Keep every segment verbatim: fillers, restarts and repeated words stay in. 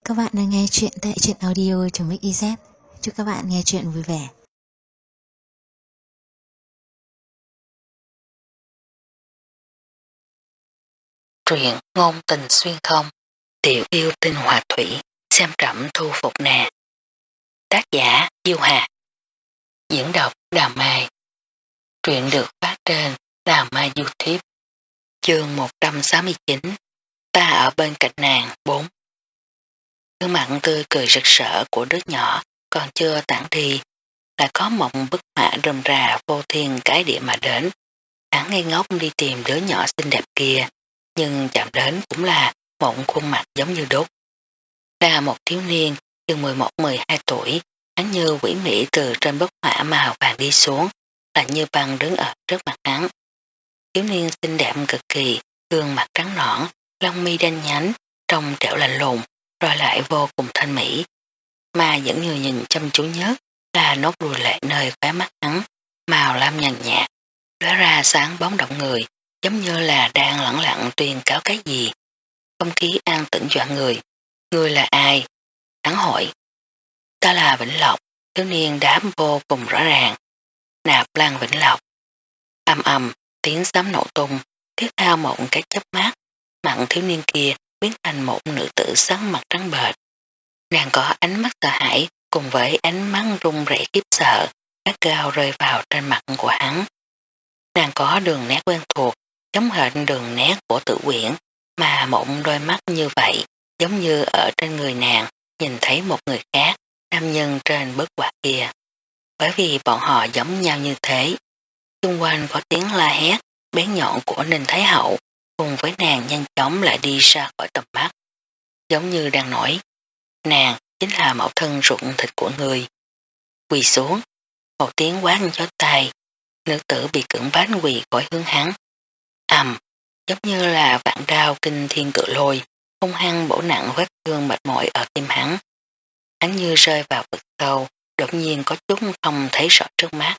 các bạn đang nghe chuyện tại truyện audio.mixyz. Chúc các bạn nghe chuyện vui vẻ. Truyện ngôn tình xuyên không, tiểu yêu tinh hòa thủy, xem trẫm thu phục nè. Tác giả Diêu Hà. Diễn đọc Đào Mai. Truyện được phát trên Đào Mai YouTube. Chương một trăm sáu mươi chín. Ta ở bên cạnh nàng. Bốn. Gương mặt tươi cười rực rỡ của đứa nhỏ còn chưa tản đi, lại có một bức họa rườm rà vô thiên cái địa mà đến. Hắn ngây ngốc đi tìm đứa nhỏ xinh đẹp kia, nhưng chạm đến cũng là một khuôn mặt giống như đúc. Là một thiếu niên chừng mười một mười hai tuổi, hắn như quỷ mỹ từ trên bức họa màu vàng đi xuống, là như băng đứng ở trước mặt hắn. Thiếu niên xinh đẹp cực kỳ, gương mặt trắng nõn, lông mi đen nhánh, trông trẻo lạnh lùng, rồi lại vô cùng thanh mỹ. Mà dẫn người nhìn chăm chú nhất là nốt ruồi lệ nơi khóe mắt hắn, màu lam nhàn nhạt, lóe ra sáng bóng động người, giống như là đang lẳng lặng tuyên cáo cái gì. Không khí an tĩnh dọa người. Ngươi là ai? Hắn hỏi. Ta là Vĩnh Lộc. Thiếu niên đám vô cùng rõ ràng. Nạp Lan Vĩnh Lộc. Âm ầm, tiếng sấm nổ tung, tiếp theo một cái chớp mắt, mặt thiếu niên kia biến thành một nữ tử sáng mặt trắng bệch. Nàng có ánh mắt sợ hãi cùng với ánh mắt run rẩy khiếp sợ, gắt gao rơi vào trên mặt của hắn. Nàng có đường nét quen thuộc, giống hệt đường nét của Tử Quyển, mà một đôi mắt như vậy, giống như ở trên người nàng nhìn thấy một người khác, nam nhân trên bức họa kia. Bởi vì bọn họ giống nhau như thế. Xung quanh có tiếng la hét bén nhọn của Ninh Thái Hậu, cùng với nàng nhanh chóng lại đi ra khỏi tầm mắt. Giống như đang nói, nàng chính là mẫu thân ruột thịt của người. Quỳ xuống, một tiếng quát chói tai, nữ tử bị cưỡng bách quỳ khỏi hướng hắn. Ầm, giống như là vạn đao kinh thiên cự lôi, hung hăng bổ nặng vết thương mệt mỏi ở tim hắn. Hắn như rơi vào vực sâu, đột nhiên có chút không thấy rõ trước mắt.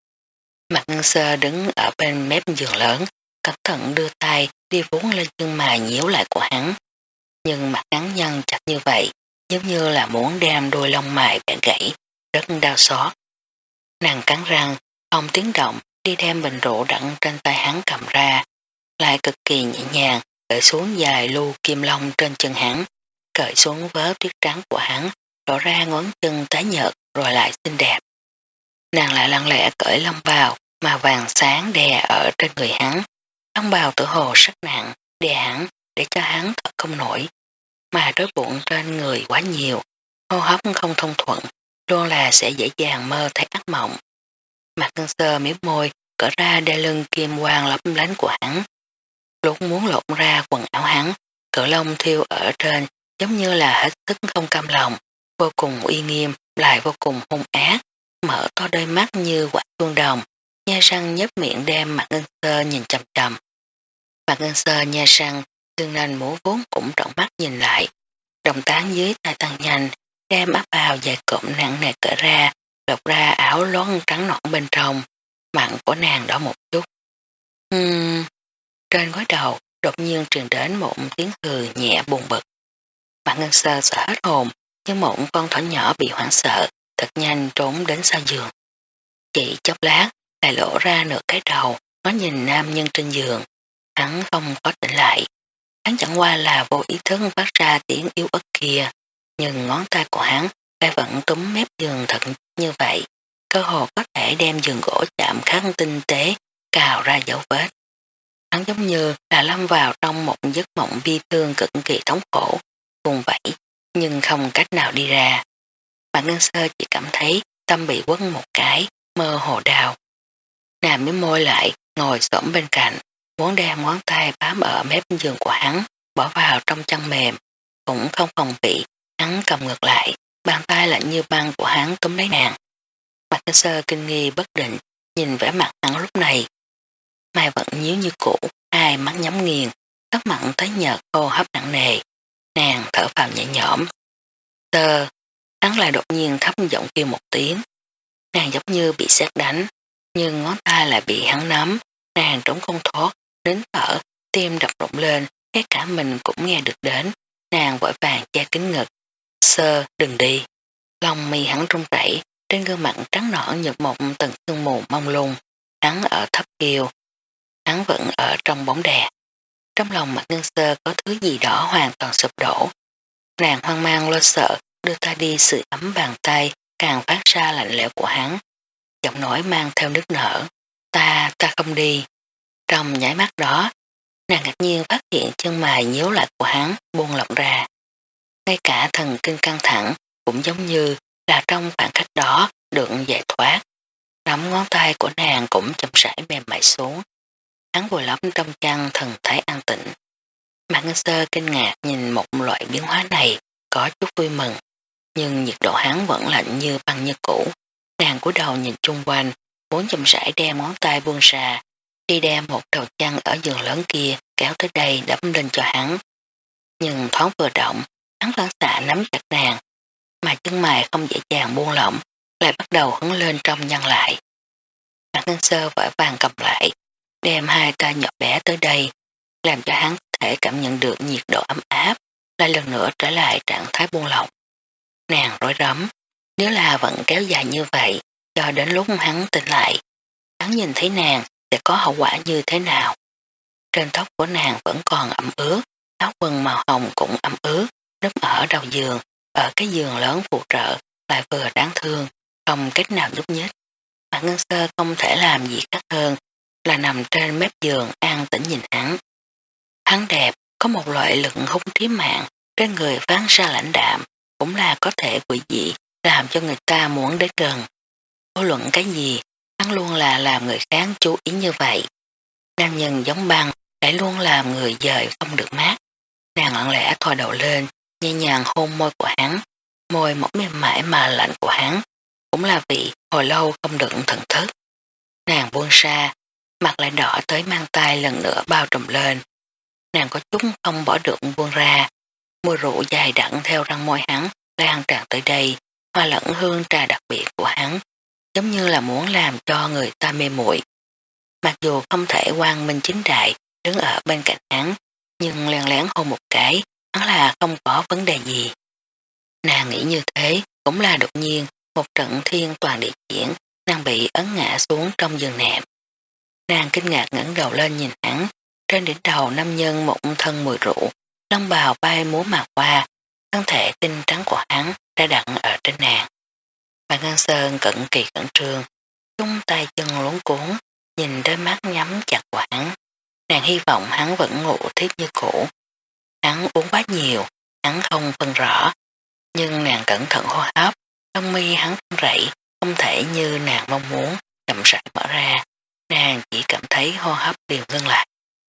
Mặt Ngân Sơ đứng ở bên mép giường lớn, cẩn thận đưa tay đi vốn lên chân mày nhíu lại của hắn. Nhưng mặt hắn nhăn chặt như vậy, giống như là muốn đem đôi lông mày bẻ gãy, rất đau xót. Nàng cắn răng, không tiếng động đi đem bình rượu đặn trên tay hắn cầm ra, lại cực kỳ nhẹ nhàng cởi xuống dài lưu kim long trên chân hắn, cởi xuống vớ tuyết trắng của hắn, lộ ra ngón chân tái nhợt rồi lại xinh đẹp. Nàng lại lặng lẽ cởi long bào mà vàng sáng đè ở trên người hắn, long bào tự hồ rất nặng, đè hắn để cho hắn thở không nổi, mà đói bụng trên người quá nhiều, hô hấp không thông thuận, luôn là sẽ dễ dàng mơ thấy ác mộng. Mặt Ngân Sơ miếm môi, cởi ra đai lưng kim quang lấp lánh của hắn. Lúc muốn lộn ra quần áo hắn, cỡ lông thiêu ở trên giống như là hết sức không cam lòng, vô cùng uy nghiêm, lại vô cùng hung ác, mở to đôi mắt như quả chuông đồng, nhe răng nhếch miệng đem Mặt Ngân Sơ nhìn chằm chằm. Mặt Ngân Sơ nhe răng, tương nanh múa vốn cũng trợn mắt nhìn lại, động tác dưới tay tăng nhanh, đem áp bào dài cộm nặng nề cởi ra, lột ra áo lót trắng nõn bên trong, mặn của nàng đỏ một chút. Uhm, trên gối đầu đột nhiên truyền đến một tiếng hừ nhẹ buồn bực. Mặt Ngân Sơ sợ hết hồn, như một con thỏ nhỏ bị hoảng sợ, thật nhanh trốn đến sau giường. Chỉ chốc lát lại lộ ra nửa cái đầu, nó nhìn nam nhân trên giường. Hắn không có tỉnh lại. Hắn chẳng qua là vô ý thức phát ra tiếng yếu ớt kia, nhưng ngón tay của hắn lại vẫn túm mép giường thật như vậy, cơ hồ có thể đem giường gỗ chạm khắc tinh tế, cào ra dấu vết. Hắn giống như là lâm vào trong một giấc mộng bi thương cực kỳ thống khổ, cùng vậy, nhưng không cách nào đi ra. Mặt Ngân Sơ chỉ cảm thấy tâm bị quấn một cái, mơ hồ đau. Nàng miếm môi lại, ngồi xổm bên cạnh, muốn đem ngón tay bám ở mép giường của hắn, bỏ vào trong chăn mềm, cũng không phòng bị, hắn cầm ngược lại, bàn tay lạnh như băng của hắn túm lấy nàng. Mặt Ngân Sơ kinh nghi bất định, nhìn vẻ mặt hắn lúc này. Mai vẫn nhíu như cũ, hai mắt nhắm nghiền, tóc mặn tái nhợt, hô hấp nặng nề. Nàng thở phào nhẹ nhõm. Tơ, hắn lại đột nhiên thấp giọng kêu một tiếng. Nàng giống như bị sét đánh, nhưng ngón tay lại bị hắn nắm, nàng trống không thoát, nín thở, tim đập rộn lên, ngay cả mình cũng nghe được đến. Nàng vội vàng che kín ngực, Sơ, đừng đi. Lòng mi hắn run rẩy, trên gương mặt trắng nõn như một tầng sương mù mông lung. Hắn ở thấp kiều, hắn vẫn ở trong bóng đèn. Trong lòng Mạc Ngân Sơ có thứ gì đó hoàn toàn sụp đổ. Nàng hoang mang lo sợ, đưa tay đi sưởi ấm bàn tay, càng phát ra lạnh lẽo của hắn. Giọng nói mang theo nước nở. Ta, ta không đi. Trong nháy mắt đó, nàng ngạc nhiên phát hiện chân mày nhíu lại của hắn buông lỏng ra. Ngay cả thần kinh căng thẳng cũng giống như là trong khoảng cách đó được giải thoát. Nắm ngón tay của nàng cũng chậm rãi mềm mại xuống. Hắn vùi lấp trong chăn thần thái an tĩnh. Mạc Ngân Sơ kinh ngạc nhìn một loại biến hóa này, có chút vui mừng. Nhưng nhiệt độ hắn vẫn lạnh như băng như cũ. Nàng cúi đầu nhìn chung quanh, muốn chậm rãi đem ngón tay buông ra, đi đem một đầu chăn ở giường lớn kia kéo tới đây đắp lên cho hắn. Nhưng thoáng vừa động, hắn phản xạ nắm chặt nàng, mà chân mày không dễ dàng buông lỏng, lại bắt đầu hứng lên trong nhăn lại. Mạc Ngân Sơ vội vàng cầm lại, đem hai tay nhỏ bé tới đây, làm cho hắn có thể cảm nhận được nhiệt độ ấm áp, lại lần nữa trở lại trạng thái buông lỏng. Nàng rối rắm, nếu là vẫn kéo dài như vậy, cho đến lúc hắn tỉnh lại, hắn nhìn thấy nàng sẽ có hậu quả như thế nào. Trên tóc của nàng vẫn còn ẩm ướt, áo quần màu hồng cũng ẩm ướt, núp ở đầu giường, ở cái giường lớn phụ trợ, lại vừa đáng thương, không cách nào giúp nhích. Mà Ngân Sơ không thể làm gì khác hơn là nằm trên mép giường an tĩnh nhìn hắn. Hắn đẹp, có một loại lực hút trí mạng, trên người phán ra lãnh đạm, cũng là có thể quỷ dị, làm cho người ta muốn đến gần. Vô luận cái gì, hắn luôn là làm người khác chú ý như vậy. Nam nhân giống băng, lại luôn làm người dời không được mát. Nàng lặng lẽ thò đầu lên, nhẹ nhàng hôn môi của hắn, môi mỏng mềm mại mà lạnh của hắn, cũng là vì hồi lâu không được thận thức. Nàng buông ra, mặt lại đỏ tới mang tay lần nữa bao trùm lên. Nàng có chút không bỏ được buông ra, mùi rượu dài đặn theo răng môi hắn lan tràn tới đây, hoa lẫn hương trà đặc biệt của hắn, giống như là muốn làm cho người ta mê muội. Mặc dù không thể quang minh chính đại đứng ở bên cạnh hắn, nhưng lén lén hôn một cái, hắn là không có vấn đề gì. Nàng nghĩ như thế, cũng là đột nhiên, một trận thiên toàn địa chuyển, nàng bị ấn ngã xuống trong giường nệm. Nàng kinh ngạc ngẩng đầu lên nhìn hắn, trên đỉnh đầu nam nhân một thân mùi rượu, lông bào bay múa mà qua, thân thể tinh trắng của hắn đã đặt ở trên nàng. Bà Ngân Sơn cận kỳ cẩn trương, chung tay chân luống cuốn, nhìn đôi mắt nhắm chặt của hắn. Nàng hy vọng hắn vẫn ngủ tiếp như cũ. Hắn uống quá nhiều, hắn không phân rõ, nhưng nàng cẩn thận hô hấp, lông mi hắn rẩy, không thể như nàng mong muốn, chậm rãi mở ra. Nàng chỉ cảm thấy hô hấp đều ngưng lại.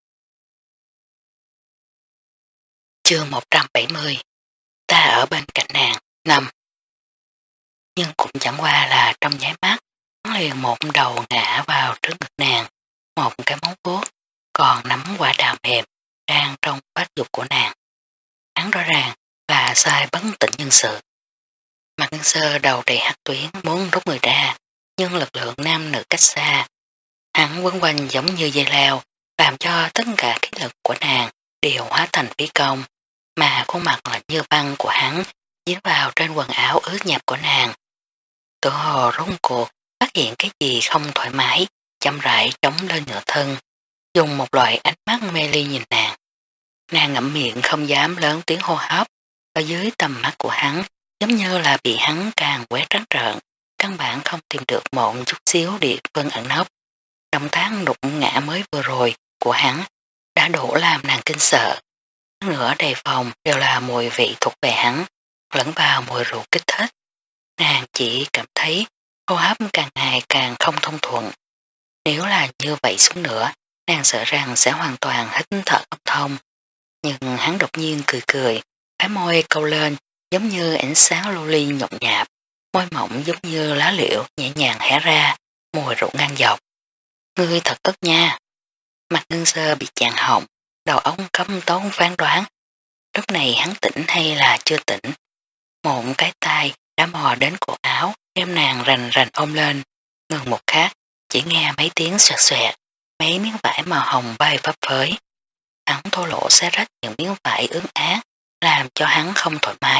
Chương một trăm bảy mươi. Ta ở bên cạnh nàng, năm. Nhưng cũng chẳng qua là trong nháy mắt, hắn liền một đầu ngã vào trước ngực nàng, một cái móng vuốt, còn nắm quả đào mềm, đang trong bát dục của nàng. Hắn rõ ràng là sai bấn tĩnh nhân sự. Mạc Ngân Sơ đầu đầy hắc tuyến muốn rút người ra, nhưng lực lượng nam nữ cách xa. Hắn quấn quanh giống như dây leo, làm cho tất cả khí lực của nàng đều hóa thành phí công, mà khuôn mặt lạnh như băng của hắn dính vào trên quần áo ướt nhẹp của nàng. Tự hồ rung cuộc phát hiện cái gì không thoải mái, chậm rãi chống lên nửa thân, dùng một loại ánh mắt mê ly nhìn nàng. Nàng ngậm miệng không dám lớn tiếng hô hấp, ở dưới tầm mắt của hắn giống như là bị hắn càng quét trắng trợn, căn bản không tìm được một chút xíu địa phương ẩn nấp. Động tác đụng ngã mới vừa rồi của hắn đã đủ làm nàng kinh sợ. Nửa đầy phòng đều là mùi vị thuộc về hắn, lẫn vào mùi rượu kích thích. Nàng chỉ cảm thấy hô hấp càng ngày càng không thông thuận. Nếu là như vậy xuống nữa, nàng sợ rằng sẽ hoàn toàn hít thở không thông. Nhưng hắn đột nhiên cười cười, cái môi câu lên giống như ánh sáng lưu ly nhộn nhạt, môi mỏng giống như lá liễu nhẹ nhàng hé ra, mùi rượu ngang dọc. Ngươi thật ức nha. Mặt Ngân Sơ bị chàng họng, đầu óc cấm tốn phán đoán. Lúc này hắn tỉnh hay là chưa tỉnh. Một cái tay đã mò đến cổ áo, đem nàng rành rành ôm lên. Ngừng một khắc, chỉ nghe mấy tiếng xoẹt xoẹt, mấy miếng vải màu hồng bay phấp phới. Hắn thô lỗ xé rách những miếng vải ướt át, làm cho hắn không thoải mái,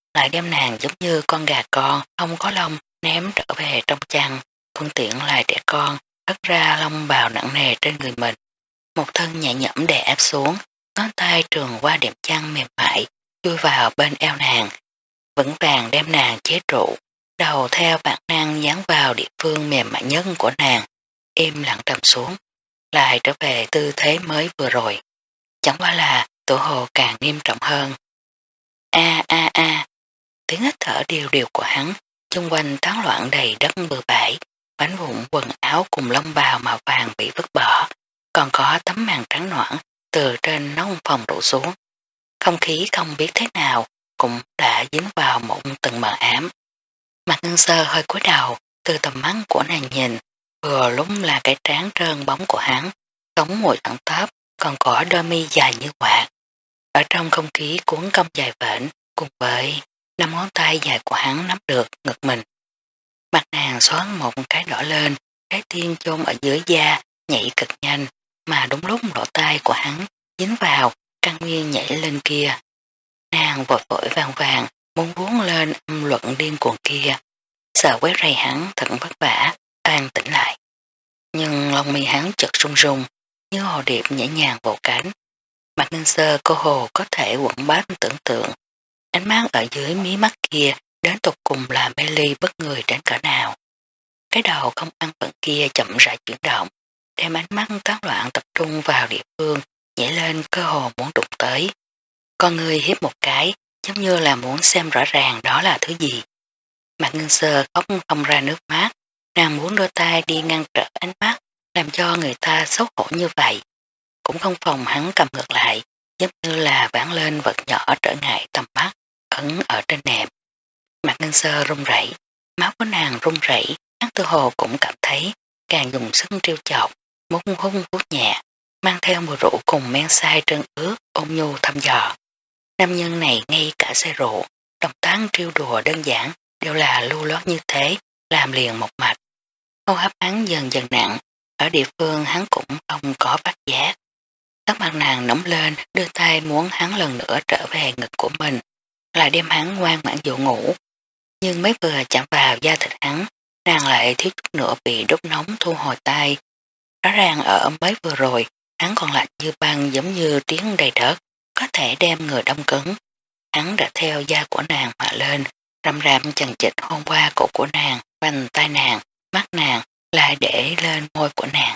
lại đem nàng giống như con gà con không có lông ném trở về trong chăn, thuận tiện lại trẻ con, hất ra lông bào nặng nề trên người mình. Một thân nhẹ nhõm đè áp xuống, ngón tay trường qua đệm chăn mềm mại, chui vào bên eo nàng, vững vàng đem nàng chế trụ, đầu theo bản năng dán vào địa phương mềm mại nhất của nàng, im lặng trầm xuống, lại trở về tư thế mới vừa rồi. Chẳng qua là tổ hồ càng nghiêm trọng hơn. A a a, tiếng hít thở điều điều của hắn, chung quanh tán loạn đầy đất bừa bãi, bánh vụn quần áo cùng lông bào màu vàng bị vứt bỏ, còn có tấm màn trắng noãn từ trên nóc phòng đổ xuống. Không khí không biết thế nào cũng đã dính vào một tầng mờ ám. Mặt Ngân Sơ hơi cúi đầu, từ tầm mắt của nàng nhìn, vừa lúc là cái trán trơn bóng của hắn, sống mùi thẳng tóc, còn có đôi mi dài như quạt. Ở trong không khí cuốn cong dài vễn, cùng với năm ngón tay dài của hắn nắm được ngực mình. Mặt nàng xoắn một cái đỏ lên, trái tim chôn ở dưới da, nhảy cực nhanh, mà đúng lúc lỗ tai của hắn dính vào, căn nguyên nhảy lên kia. Nàng vội vội vàng vàng, muốn vuốt lên âm luận điên cuồng kia, sợ quét rầy hắn thật vất vả, an tĩnh lại. Nhưng lông mi hắn chợt rung rung, như hồ điệp nhẹ nhàng vỗ cánh. Mặt Ngân Sơ cô hồ có thể quẩn bát tưởng tượng, ánh mắt ở dưới mí mắt kia đến tục cùng là mê ly bất người đến cỡ nào. Cái đầu không ăn phận kia chậm rãi chuyển động, đem ánh mắt tán loạn tập trung vào địa phương, nhảy lên cơ hồ muốn đụng tới. Con người hiếp một cái, giống như là muốn xem rõ ràng đó là thứ gì. Mặt Ngân Sơ khóc không ra nước mắt, nàng muốn đôi tay đi ngăn trở ánh mắt, làm cho người ta xấu hổ như vậy. Cũng không phòng hắn cầm ngược lại, giống như là vãn lên vật nhỏ trở ngại tầm mắt, ấn ở trên nệm. Mặt Ngân Sơ run rẩy, máu của nàng run rẩy, hắn tư hồ cũng cảm thấy, càng dùng sức trêu chọc, muốn hung vuốt nhẹ, mang theo mùi rượu cùng men sai trơn ướt, ôn nhu thăm dò. Nam nhân này ngay cả say rượu, động tác trêu đùa đơn giản, đều là lưu lót như thế, làm liền một mạch. Hô hấp hắn dần dần nặng, ở địa phương hắn cũng không có phát giác. Tóc mặt nàng nóng lên, đưa tay muốn hắn lần nữa trở về ngực của mình, lại đem hắn ngoan ngoãn dụ ngủ. Nhưng mới vừa chạm vào da thịt hắn, nàng lại thiếu chút nữa bị đốt nóng thu hồi tay. Rõ ràng ở mới vừa rồi, hắn còn lạnh như băng giống như tiếng đầy đất, có thể đem người đông cứng. Hắn đã theo da của nàng mà lên, rầm rạm chằng chịt hôn qua cổ của nàng, vành tay nàng, mắt nàng, lại để lên môi của nàng.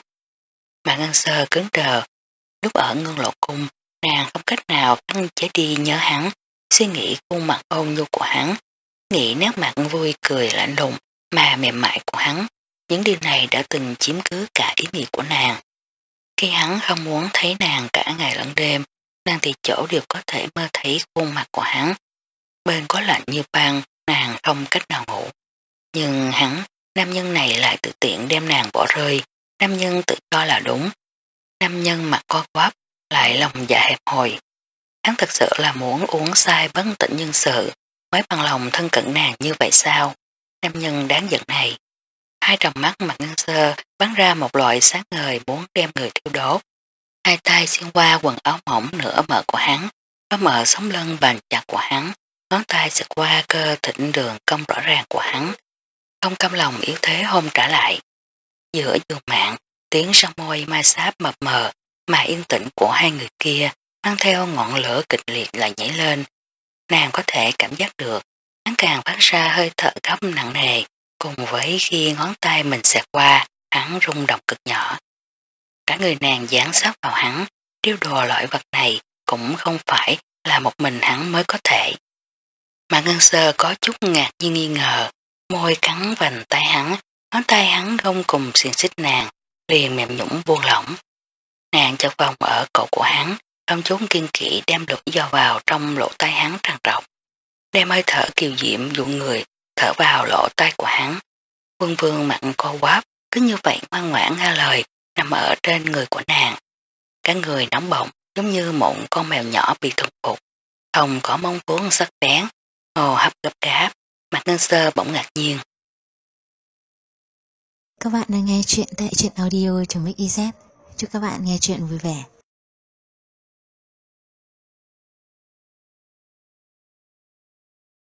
Mà Ngân Sơ cứng đờ, lúc ở Ngân Lộ Cung, nàng không cách nào tăng chế đi nhớ hắn, suy nghĩ khuôn mặt ôn nhu của hắn, nghĩ nét mặt vui cười lạnh lùng mà mềm mại của hắn. Những điều này đã từng chiếm cứ cả ý nghĩ của nàng. Khi hắn không muốn thấy nàng cả ngày lẫn đêm, nàng thì chỗ đều có thể mơ thấy khuôn mặt của hắn. Bên có lạnh như băng, nàng không cách nào ngủ. Nhưng hắn, nam nhân này lại tự tiện đem nàng bỏ rơi, nam nhân tự cho là đúng. Nam nhân mặt co quắp, lại lòng dạ hẹp hòi. Hắn thật sự là muốn uống sai bất tỉnh nhân sự, mới bằng lòng thân cận nàng như vậy sao? Nam nhân đáng giận này. Hai tròng mắt Mặt Ngân Sơ bắn ra một loại sáng ngời muốn đem người thiêu đốt. Hai tay xuyên qua quần áo mỏng nửa mở của hắn, có mở sống lưng bành chặt của hắn, ngón tay xịt qua cơ thịnh đường cong rõ ràng của hắn. Không cam lòng yếu thế hôn trả lại. Giữa giường mạng, tiếng son môi ma sáp mập mờ mà yên tĩnh của hai người kia mang theo ngọn lửa kịch liệt lại nhảy lên. Nàng có thể cảm giác được, hắn càng phát ra hơi thở gấp nặng nề, cùng với khi ngón tay mình xẹt qua, hắn rung động cực nhỏ. Cả người nàng dán sát vào hắn, trêu đùa loại vật này cũng không phải là một mình hắn mới có thể. Mà Ngân Sơ có chút ngạc nhiên nghi ngờ, môi cắn vành tay hắn, ngón tay hắn gông cùng xiên xích nàng, liền mềm nhũng buông lỏng. Nàng chợt vòng ở cổ của hắn, không chút kiên kỹ đem lưỡi dò vào trong lỗ tai hắn tràn trọc, đem hơi thở kiều diễm dụ người thở vào lỗ tai của hắn. Vương Vương mặn co quắp, cứ như vậy ngoan ngoãn nghe lời nằm ở trên người của nàng. Cả người nóng bỏng giống như một con mèo nhỏ bị thuần phục, không có mong vuốt sắc bén, hô hấp gấp gáp. Mặt Ngân Sơ bỗng ngạc nhiên. Các bạn đang nghe chuyện tại truyện audio.mixyz. Chúc các bạn nghe chuyện vui vẻ.